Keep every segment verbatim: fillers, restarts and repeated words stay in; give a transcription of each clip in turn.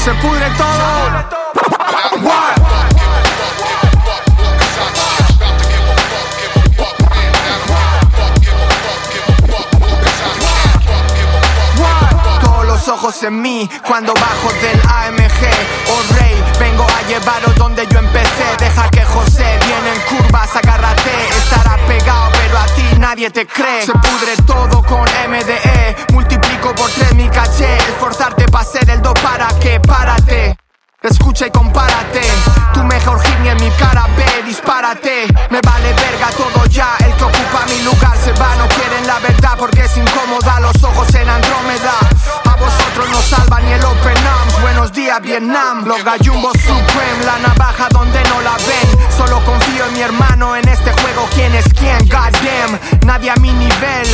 Se pudre todo. What? Todos los ojos en mí cuando bajo del A M G. Oh rey, vengo a llevaros donde yo empecé. Deja que José viene en curvas, agárrate. Estará pegado pero a ti nadie te cree. Se pudre todo con M D E. Multiplico por tres mi caché. Esforzarte pa' ser el do para que párate. Escucha y compárate. Tu mejor hit ni en mi cara ve, dispárate. Me vale verga todo ya. El que ocupa mi lugar se va, no quieren la verdad porque es incómoda. Los ojos en Andrómeda. A vosotros no salva ni el Open Arms. Buenos días Vietnam. Los gallumbos Supreme, la navaja donde no la ven. Solo confío en mi hermano en este juego. ¿Quién es quién? Goddamn, nadie a mi nivel.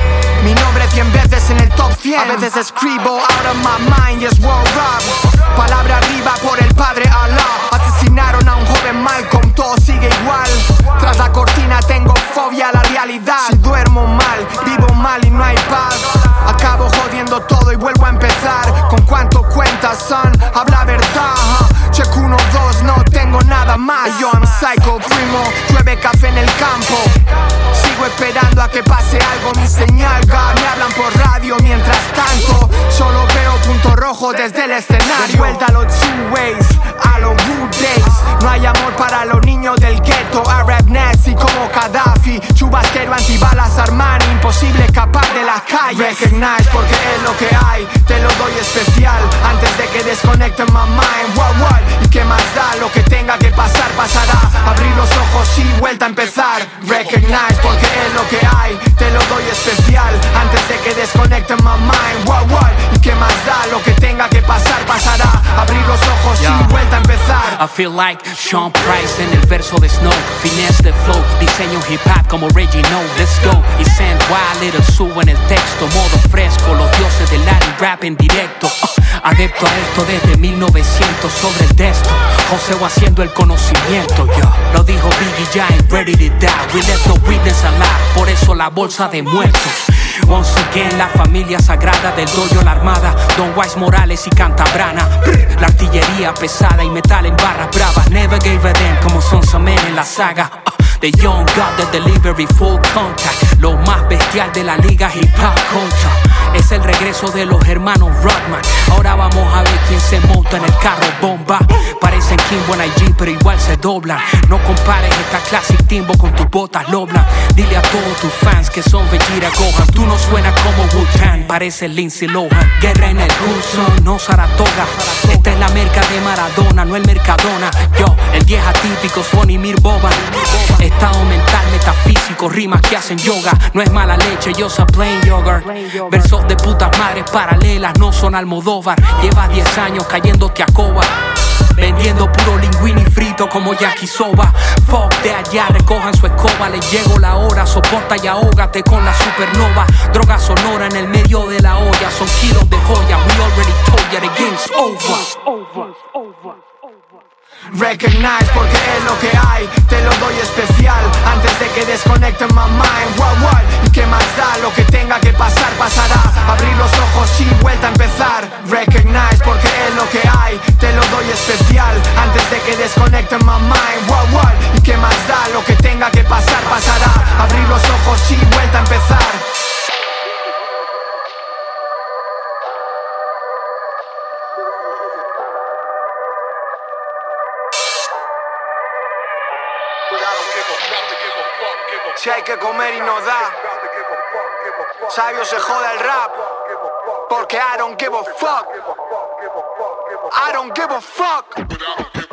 Mi nombre cien veces en el top cien. A veces escribo out of my mind, yes, world rap. Palabra arriba por el padre Allah. Asesinaron a un joven Malcolm, todo sigue igual. Tras la cortina tengo fobia a la realidad. Si duermo mal, vivo mal y no hay paz. Acabo jodiendo todo y vuelvo a empezar. ¿Con cuánto cuentas, son? Habla verdad. Check uno, dos, no tengo nada más. Yo I'm psycho, primo, llueve café en el campo. Sigo esperando a que pase algo, mi señal, God. Me hablan por radio mientras tanto. Solo veo punto rojo desde el escenario. De vuelta a los two ways, a los good days. No hay amor para los niños del gueto. Arab nazi como Gaddafi. Chubasquero, antibalas, Armani. Imposible escapar de las calles. Recognize porque es lo que hay. Te lo doy especial antes de que desconecten my mind. What, what? ¿Y qué más da? Lo que tenga que pasar, pasará. Abrir los ojos y vuelta a empezar. Recognize porque es lo que hay. Te lo doy especial antes de que desconecten my mind. What, what? ¿Y qué más da? Lo que tenga que pasar, pasará. Abrir los ojos yeah. y vuelta a empezar. I feel like Sean Price en el verso de Snow. Finesse de flow, diseño hip hop como Reggie No. Let's go. Y Sand Wild Little Sue en el texto. Modo fresco, los dioses del Latin rap en directo. uh, Adepto a esto desde mil novecientos sobre el texto. Joseo haciendo el conocimiento, yo. Lo dijo Biggie ya en Ready to Die. We left no witness alive, por eso la bolsa de muertos. Once again, la familia sagrada del dojo, la armada. Don Wise Morales y Cantabrana. Brr, la artillería pesada y metal en barras bravas. Never gave a damn como son Samen en la saga. uh, The Young God, the delivery, full contact. Lo más bestial de la liga hip hop culture. Es el regreso de los hermanos Rodman. Ahora vamos a ver quién se monta en el carro bomba. Parecen Kimbo en I G pero igual se doblan. No compares esta Classic Timbo con tus botas Loblan. Dile a todos tus fans que son Vegeta Gohan. Tú no suenas como Wu-Tang, parece Lindsay Lohan. Guerra en el Hudson, no Saratoga. Esta es la merca de Maradona, no el Mercadona. Yo, el diez atípico, Fonimir Boba. Estado mental, metafísico, rimas que hacen yoga. No es mala leche, yo soy plain yogurt. Versos de putas madres paralelas, no son Almodóvar. Llevas diez años cayéndote a coba. Vendiendo puro linguini frito como yakisoba. Fuck de allá, recojan su escoba. Les llegó la hora, soporta y ahógate con la supernova. Droga sonora en el medio de la olla. Son kilos de joya, we already told ya the game's over. Recognize porque es lo que hay. Te lo doy especial antes de que desconecten my mind. What, what? ¿Y qué más da? Lo que tenga que pasar, pasará. Abrir los ojos y vuelta a empezar. Recognize porque es lo que hay. Te lo doy especial antes de que desconecten my mind. What, what? ¿Y qué más da? Lo que tenga que pasar, pasará. Abrir los ojos y vuelta a empezar. Si hay que comer y no da, sabio se joda el rap, porque I don't give a fuck. I don't give a fuck.